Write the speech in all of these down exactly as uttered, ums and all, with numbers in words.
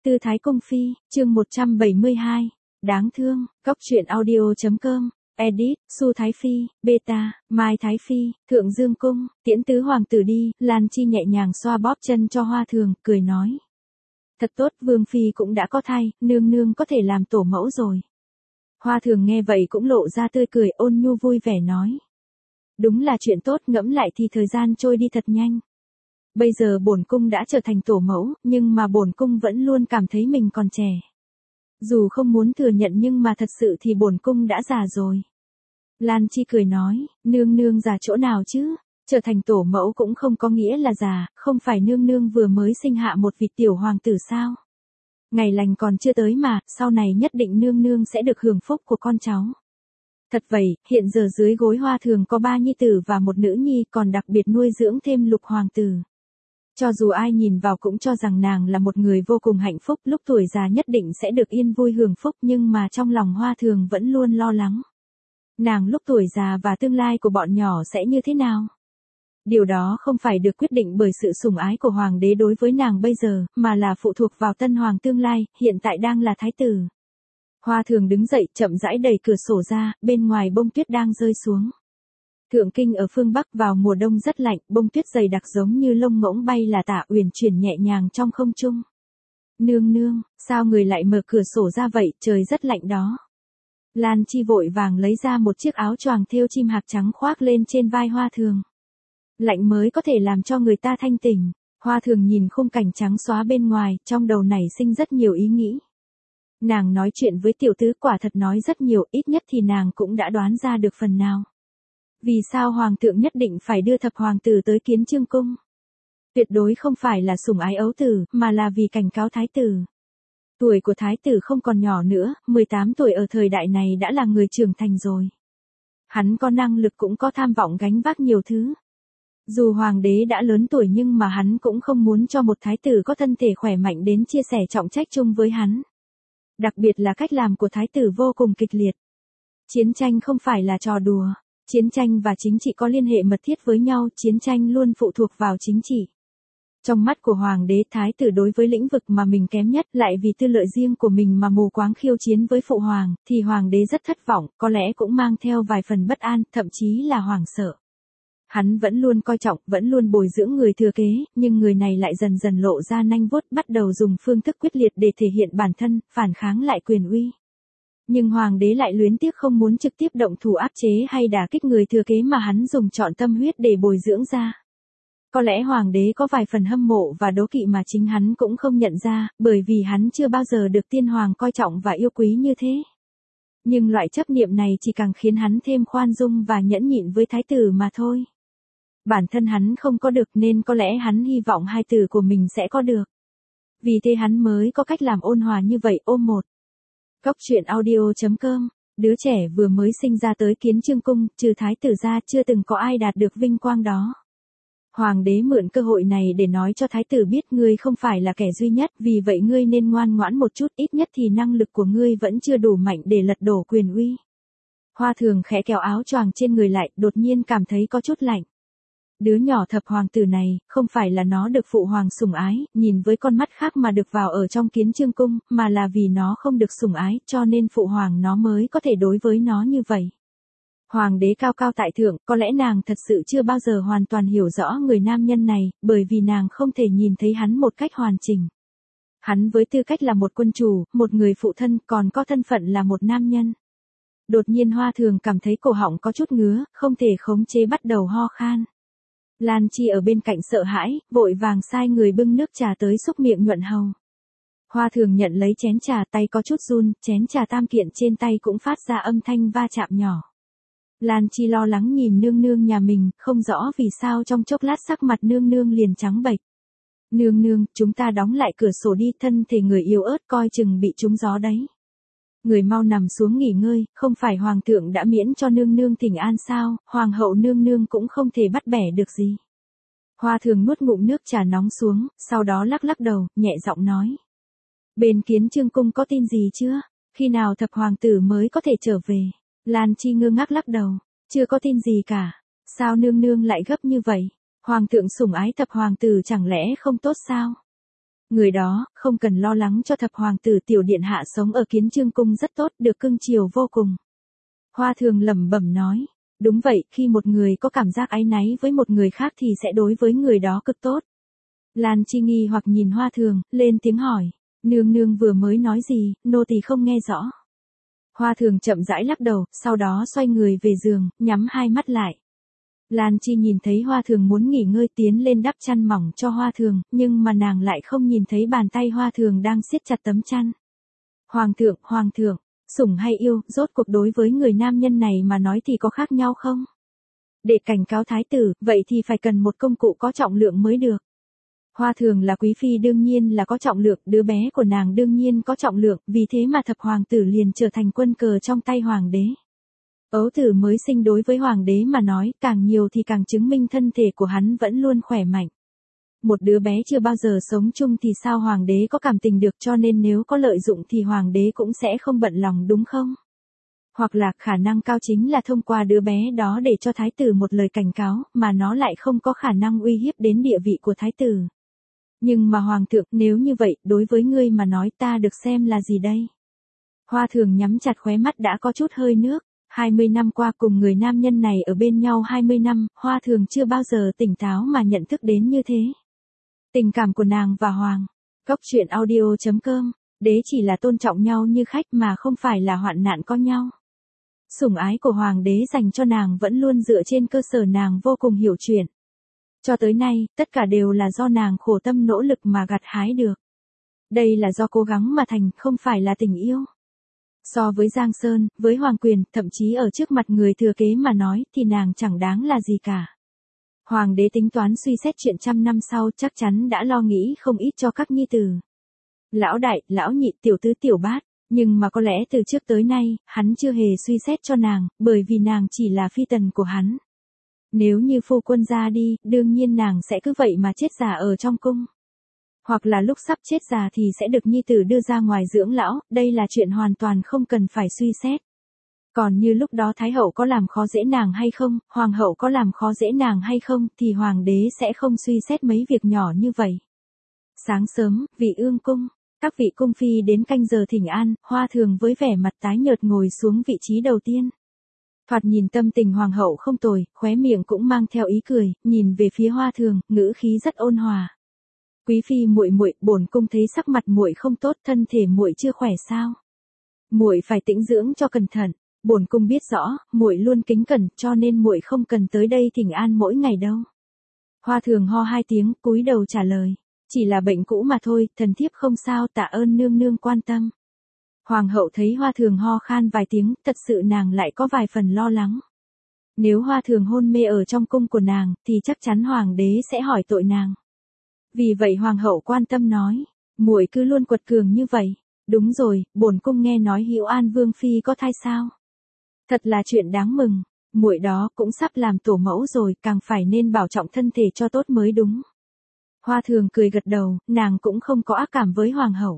Tư Thái Cung Phi, chương một trăm bảy mươi hai. Đáng thương, Góc truyện audio.com, edit, Su Thái Phi, beta, Mai Thái Phi, Thượng Dương Cung, tiễn tứ hoàng tử đi, Lan Chi nhẹ nhàng xoa bóp chân cho Hoa Thường, cười nói. Thật tốt, Vương Phi cũng đã có thai, nương nương có thể làm tổ mẫu rồi. Hoa Thường nghe vậy cũng lộ ra tươi cười, ôn nhu vui vẻ nói. Đúng là chuyện tốt, ngẫm lại thì thời gian trôi đi thật nhanh. Bây giờ bổn cung đã trở thành tổ mẫu, nhưng mà bổn cung vẫn luôn cảm thấy mình còn trẻ. Dù không muốn thừa nhận nhưng mà thật sự thì bổn cung đã già rồi. Lan Chi cười nói, nương nương già chỗ nào chứ? Trở thành tổ mẫu cũng không có nghĩa là già, không phải nương nương vừa mới sinh hạ một vị tiểu hoàng tử sao? Ngày lành còn chưa tới mà, sau này nhất định nương nương sẽ được hưởng phúc của con cháu. Thật vậy, hiện giờ dưới gối Hoa Thường có ba nhi tử và một nữ nhi, còn đặc biệt nuôi dưỡng thêm lục hoàng tử. Cho dù ai nhìn vào cũng cho rằng nàng là một người vô cùng hạnh phúc, lúc tuổi già nhất định sẽ được yên vui hưởng phúc, nhưng mà trong lòng Hoa Thường vẫn luôn lo lắng. Nàng lúc tuổi già và tương lai của bọn nhỏ sẽ như thế nào? Điều đó không phải được quyết định bởi sự sủng ái của hoàng đế đối với nàng bây giờ, mà là phụ thuộc vào tân hoàng tương lai, hiện tại đang là thái tử. Hoa Thường đứng dậy, chậm rãi đẩy cửa sổ ra, bên ngoài bông tuyết đang rơi xuống. Thượng kinh ở phương Bắc vào mùa đông rất lạnh, bông tuyết dày đặc giống như lông ngỗng bay là tả uyển chuyển nhẹ nhàng trong không trung. Nương nương, sao người lại mở cửa sổ ra vậy, trời rất lạnh đó. Lan Chi vội vàng lấy ra một chiếc áo choàng thêu chim hạc trắng khoác lên trên vai Hoa Thường. Lạnh mới có thể làm cho người ta thanh tỉnh. Hoa Thường nhìn khung cảnh trắng xóa bên ngoài, trong đầu nảy sinh rất nhiều ý nghĩ. Nàng nói chuyện với tiểu tứ quả thật nói rất nhiều, ít nhất thì nàng cũng đã đoán ra được phần nào. Vì sao hoàng thượng nhất định phải đưa thập hoàng tử tới Kiến Chương cung? Tuyệt đối không phải là sủng ái ấu tử, mà là vì cảnh cáo thái tử. Tuổi của thái tử không còn nhỏ nữa, mười tám tuổi ở thời đại này đã là người trưởng thành rồi. Hắn có năng lực cũng có tham vọng gánh vác nhiều thứ. Dù hoàng đế đã lớn tuổi nhưng mà hắn cũng không muốn cho một thái tử có thân thể khỏe mạnh đến chia sẻ trọng trách chung với hắn. Đặc biệt là cách làm của thái tử vô cùng kịch liệt. Chiến tranh không phải là trò đùa. Chiến tranh và chính trị có liên hệ mật thiết với nhau, chiến tranh luôn phụ thuộc vào chính trị. Trong mắt của hoàng đế, thái tử đối với lĩnh vực mà mình kém nhất lại vì tư lợi riêng của mình mà mù quáng khiêu chiến với phụ hoàng, thì hoàng đế rất thất vọng, có lẽ cũng mang theo vài phần bất an, thậm chí là hoảng sợ. Hắn vẫn luôn coi trọng, vẫn luôn bồi dưỡng người thừa kế, nhưng người này lại dần dần lộ ra nanh vuốt, bắt đầu dùng phương thức quyết liệt để thể hiện bản thân, phản kháng lại quyền uy. Nhưng hoàng đế lại luyến tiếc không muốn trực tiếp động thủ áp chế hay đả kích người thừa kế mà hắn dùng trọn tâm huyết để bồi dưỡng ra. Có lẽ hoàng đế có vài phần hâm mộ và đố kỵ mà chính hắn cũng không nhận ra, bởi vì hắn chưa bao giờ được tiên hoàng coi trọng và yêu quý như thế. Nhưng loại chấp niệm này chỉ càng khiến hắn thêm khoan dung và nhẫn nhịn với thái tử mà thôi. Bản thân hắn không có được nên có lẽ hắn hy vọng hai tử của mình sẽ có được. Vì thế hắn mới có cách làm ôn hòa như vậy. Ôm một. Góc truyện audio.com, đứa trẻ vừa mới sinh ra tới Kiến Chương cung, trừ thái tử ra chưa từng có ai đạt được vinh quang đó. Hoàng đế mượn cơ hội này để nói cho thái tử biết ngươi không phải là kẻ duy nhất, vì vậy ngươi nên ngoan ngoãn một chút, ít nhất thì năng lực của ngươi vẫn chưa đủ mạnh để lật đổ quyền uy. Hoa Thường khẽ kéo áo choàng trên người lại, đột nhiên cảm thấy có chút lạnh. Đứa nhỏ thập hoàng tử này, không phải là nó được phụ hoàng sủng ái, nhìn với con mắt khác mà được vào ở trong Kiến Chương cung, mà là vì nó không được sủng ái, cho nên phụ hoàng nó mới có thể đối với nó như vậy. Hoàng đế cao cao tại thượng, có lẽ nàng thật sự chưa bao giờ hoàn toàn hiểu rõ người nam nhân này, bởi vì nàng không thể nhìn thấy hắn một cách hoàn chỉnh. Hắn với tư cách là một quân chủ, một người phụ thân, còn có thân phận là một nam nhân. Đột nhiên Hoa Thường cảm thấy cổ họng có chút ngứa, không thể khống chế bắt đầu ho khan. Lan Chi ở bên cạnh sợ hãi, vội vàng sai người bưng nước trà tới xúc miệng nhuận hầu. Hoa Thường nhận lấy chén trà, tay có chút run, chén trà tam kiện trên tay cũng phát ra âm thanh va chạm nhỏ. Lan Chi lo lắng nhìn nương nương nhà mình, không rõ vì sao trong chốc lát sắc mặt nương nương liền trắng bệch. Nương nương, chúng ta đóng lại cửa sổ đi, thân thể người yếu ớt coi chừng bị trúng gió đấy. Người mau nằm xuống nghỉ ngơi, không phải hoàng thượng đã miễn cho nương nương thỉnh an sao, hoàng hậu nương nương cũng không thể bắt bẻ được gì. Hoa Thường nuốt ngụm nước trà nóng xuống, sau đó lắc lắc đầu, nhẹ giọng nói. Bên Kiến Chương cung có tin gì chưa? Khi nào thập hoàng tử mới có thể trở về? Lan Chi ngơ ngác lắc đầu, chưa có tin gì cả. Sao nương nương lại gấp như vậy? Hoàng thượng sủng ái thập hoàng tử chẳng lẽ không tốt sao? Người đó, không cần lo lắng cho thập hoàng tử tiểu điện hạ sống ở Kiến Chương cung rất tốt, được cưng chiều vô cùng. Hoa Thường lẩm bẩm nói, đúng vậy, khi một người có cảm giác áy náy với một người khác thì sẽ đối với người đó cực tốt. Lan Chi nghi hoặc nhìn Hoa Thường, lên tiếng hỏi, nương nương vừa mới nói gì, nô tỳ không nghe rõ. Hoa Thường chậm rãi lắc đầu, sau đó xoay người về giường, nhắm hai mắt lại. Lan Chi nhìn thấy Hoa Thường muốn nghỉ ngơi tiến lên đắp chăn mỏng cho Hoa Thường, nhưng mà nàng lại không nhìn thấy bàn tay Hoa Thường đang siết chặt tấm chăn. Hoàng thượng, hoàng thượng, sủng hay yêu, rốt cuộc đối với người nam nhân này mà nói thì có khác nhau không? Để cảnh cáo thái tử, vậy thì phải cần một công cụ có trọng lượng mới được. Hoa Thường là quý phi đương nhiên là có trọng lượng, đứa bé của nàng đương nhiên có trọng lượng, vì thế mà thập hoàng tử liền trở thành quân cờ trong tay hoàng đế. Ấu tử mới sinh đối với hoàng đế mà nói, càng nhiều thì càng chứng minh thân thể của hắn vẫn luôn khỏe mạnh. Một đứa bé chưa bao giờ sống chung thì sao hoàng đế có cảm tình được, cho nên nếu có lợi dụng thì hoàng đế cũng sẽ không bận lòng đúng không? Hoặc là khả năng cao chính là thông qua đứa bé đó để cho thái tử một lời cảnh cáo, mà nó lại không có khả năng uy hiếp đến địa vị của thái tử. Nhưng mà hoàng thượng, nếu như vậy, đối với ngươi mà nói ta được xem là gì đây? Hoa Thường nhắm chặt khóe mắt đã có chút hơi nước. hai mươi năm qua cùng người nam nhân này ở bên nhau hai mươi năm, Hoa Thường chưa bao giờ tỉnh táo mà nhận thức đến như thế. Tình cảm của nàng và Hoàng. Góc truyện audio chấm com, đế chỉ là tôn trọng nhau như khách mà không phải là hoạn nạn có nhau. Sủng ái của Hoàng đế dành cho nàng vẫn luôn dựa trên cơ sở nàng vô cùng hiểu chuyện. Cho tới nay, tất cả đều là do nàng khổ tâm nỗ lực mà gặt hái được. Đây là do cố gắng mà thành, không phải là tình yêu. So với Giang Sơn, với Hoàng quyền, thậm chí ở trước mặt người thừa kế mà nói thì nàng chẳng đáng là gì cả. Hoàng đế tính toán suy xét chuyện trăm năm sau chắc chắn đã lo nghĩ không ít cho các nhi tử. Lão đại, lão nhị, tiểu tứ, tiểu bát, nhưng mà có lẽ từ trước tới nay, hắn chưa hề suy xét cho nàng, bởi vì nàng chỉ là phi tần của hắn. Nếu như phu quân ra đi, đương nhiên nàng sẽ cứ vậy mà chết già ở trong cung. Hoặc là lúc sắp chết già thì sẽ được nhi tử đưa ra ngoài dưỡng lão, đây là chuyện hoàn toàn không cần phải suy xét. Còn như lúc đó Thái hậu có làm khó dễ nàng hay không, Hoàng hậu có làm khó dễ nàng hay không, thì Hoàng đế sẽ không suy xét mấy việc nhỏ như vậy. Sáng sớm, vị ương cung, các vị cung phi đến canh giờ thỉnh an, Hoa Thường với vẻ mặt tái nhợt ngồi xuống vị trí đầu tiên. Thoạt nhìn tâm tình Hoàng hậu không tồi, khóe miệng cũng mang theo ý cười, nhìn về phía Hoa Thường, ngữ khí rất ôn hòa. Quý phi muội muội, bổn cung thấy sắc mặt muội không tốt, thân thể muội chưa khỏe sao? Muội phải tĩnh dưỡng cho cẩn thận, bổn cung biết rõ, muội luôn kính cẩn, cho nên muội không cần tới đây thỉnh an mỗi ngày đâu. Hoa Thường ho hai tiếng, cúi đầu trả lời, chỉ là bệnh cũ mà thôi, thần thiếp không sao, tạ ơn nương nương quan tâm. Hoàng hậu thấy Hoa Thường ho khan vài tiếng, thật sự nàng lại có vài phần lo lắng. Nếu Hoa Thường hôn mê ở trong cung của nàng, thì chắc chắn hoàng đế sẽ hỏi tội nàng. Vì vậy hoàng hậu quan tâm nói, muội cứ luôn quật cường như vậy. Đúng rồi, bổn cung nghe nói Hữu An vương phi có thai sao? Thật là chuyện đáng mừng, muội đó cũng sắp làm tổ mẫu rồi, càng phải nên bảo trọng thân thể cho tốt mới đúng. Hoa Thường cười gật đầu, nàng cũng không có ác cảm với hoàng hậu.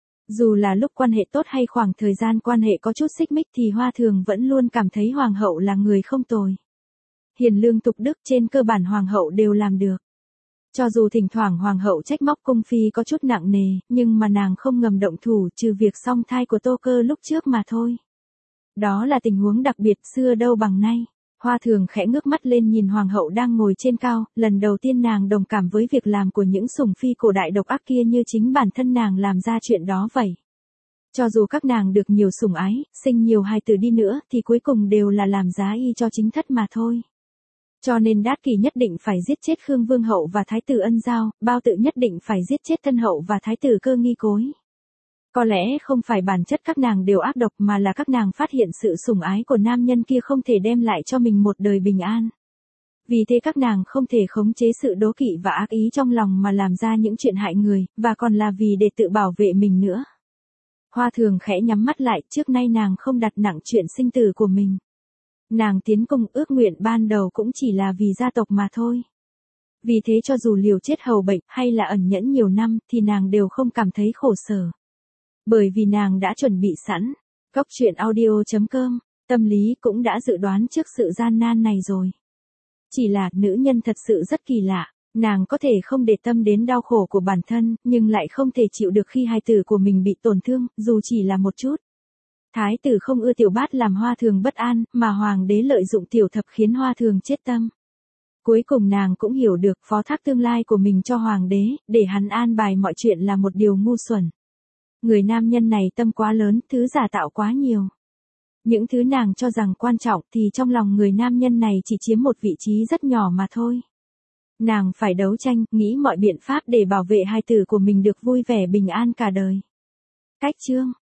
Dù là lúc quan hệ tốt hay khoảng thời gian quan hệ có chút xích mích thì Hoa Thường vẫn luôn cảm thấy hoàng hậu là người không tồi. Hiền lương tục đức, trên cơ bản hoàng hậu đều làm được. Cho dù thỉnh thoảng hoàng hậu trách móc cung phi có chút nặng nề, nhưng mà nàng không ngầm động thủ trừ việc song thai của Tô Cơ lúc trước mà thôi. Đó là tình huống đặc biệt, xưa đâu bằng nay. Hoa Thường khẽ ngước mắt lên nhìn hoàng hậu đang ngồi trên cao, lần đầu tiên nàng đồng cảm với việc làm của những sủng phi cổ đại độc ác kia như chính bản thân nàng làm ra chuyện đó vậy. Cho dù các nàng được nhiều sủng ái, sinh nhiều hài tử đi nữa thì cuối cùng đều là làm giá y cho chính thất mà thôi. Cho nên Đát Kỷ nhất định phải giết chết Khương Vương hậu và Thái tử Ân Giao, Bao Tự nhất định phải giết chết Thân hậu và Thái tử Cơ Nghi Cối. Có lẽ không phải bản chất các nàng đều ác độc mà là các nàng phát hiện sự sủng ái của nam nhân kia không thể đem lại cho mình một đời bình an. Vì thế các nàng không thể khống chế sự đố kỵ và ác ý trong lòng mà làm ra những chuyện hại người, và còn là vì để tự bảo vệ mình nữa. Hoa Thường khẽ nhắm mắt lại, trước nay nàng không đặt nặng chuyện sinh tử của mình. Nàng tiến cung ước nguyện ban đầu cũng chỉ là vì gia tộc mà thôi. Vì thế cho dù liều chết hầu bệnh hay là ẩn nhẫn nhiều năm thì nàng đều không cảm thấy khổ sở. Bởi vì nàng đã chuẩn bị sẵn. Góc truyện audio chấm com, tâm lý cũng đã dự đoán trước sự gian nan này rồi. Chỉ là nữ nhân thật sự rất kỳ lạ. Nàng có thể không để tâm đến đau khổ của bản thân, nhưng lại không thể chịu được khi hài tử của mình bị tổn thương, dù chỉ là một chút. Thái tử không ưa Tiểu Bát làm Hoa Thường bất an, mà hoàng đế lợi dụng Tiểu Thập khiến Hoa Thường chết tâm. Cuối cùng nàng cũng hiểu được phó thác tương lai của mình cho hoàng đế, để hắn an bài mọi chuyện là một điều ngu xuẩn. Người nam nhân này tâm quá lớn, thứ giả tạo quá nhiều. Những thứ nàng cho rằng quan trọng thì trong lòng người nam nhân này chỉ chiếm một vị trí rất nhỏ mà thôi. Nàng phải đấu tranh, nghĩ mọi biện pháp để bảo vệ hai tử của mình được vui vẻ bình an cả đời. Cách chương